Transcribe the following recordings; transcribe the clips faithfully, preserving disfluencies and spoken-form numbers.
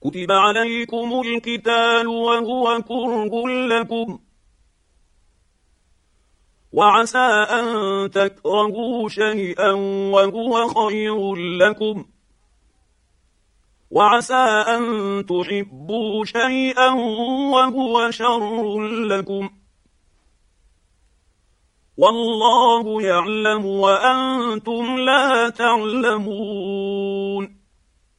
كتب عليكم القتال وهو كره لكم وعسى أن تكرهوا شيئا وهو خير لكم وعسى أن تحبوا شيئا وهو شر لكم والله يعلم وأنتم لا تعلمون.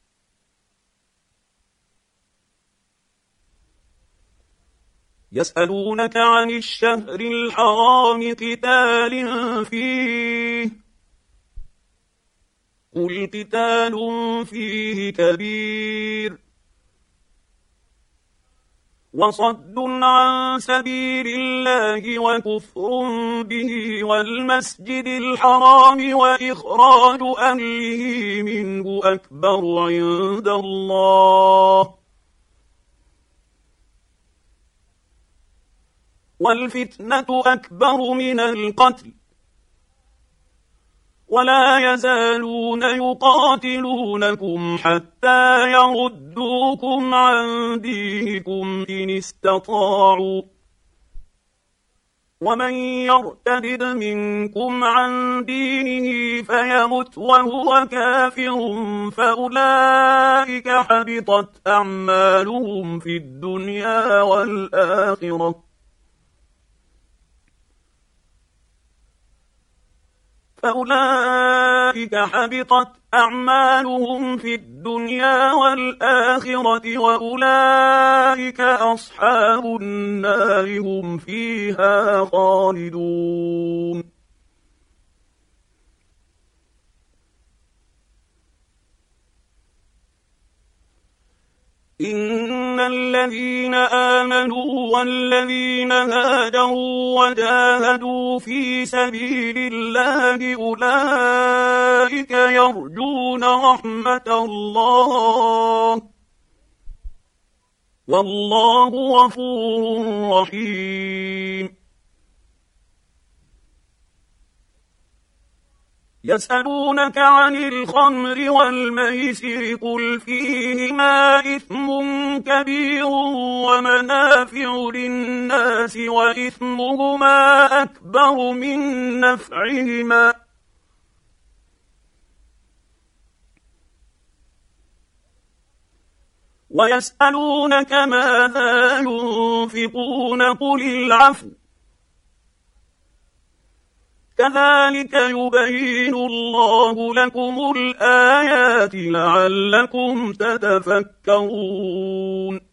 يسألونك عن الشهر الحرام قتال فيه قل قتال فيه كبير وصد عن سبيل الله وكفر به والمسجد الحرام وإخراج أهله منه أكبر عند الله والفتنة أكبر من القتل ولا يزالون يقاتلونكم حتى يردوكم عن دينكم إن استطاعوا ومن يرتد منكم عن دينه فيمت وهو كافر فأولئك حبطت أعمالهم في الدنيا والآخرة فأولئك حبطت أعمالهم في الدنيا والآخرة وأولئك أصحاب النار هم فيها خالدون. إن الذين آمنوا والذين هاجروا وجاهدوا في سبيل الله أولئك يرجون رحمة الله والله غفور رحيم. يسألونك عن الخمر والميسر قل فيهما إثم كبير ومنافع للناس وإثمهما أكبر من نفعهما ويسألونك ماذا ينفقون قل العفو كذلك يبين الله لكم الآيات لعلكم تتفكرون.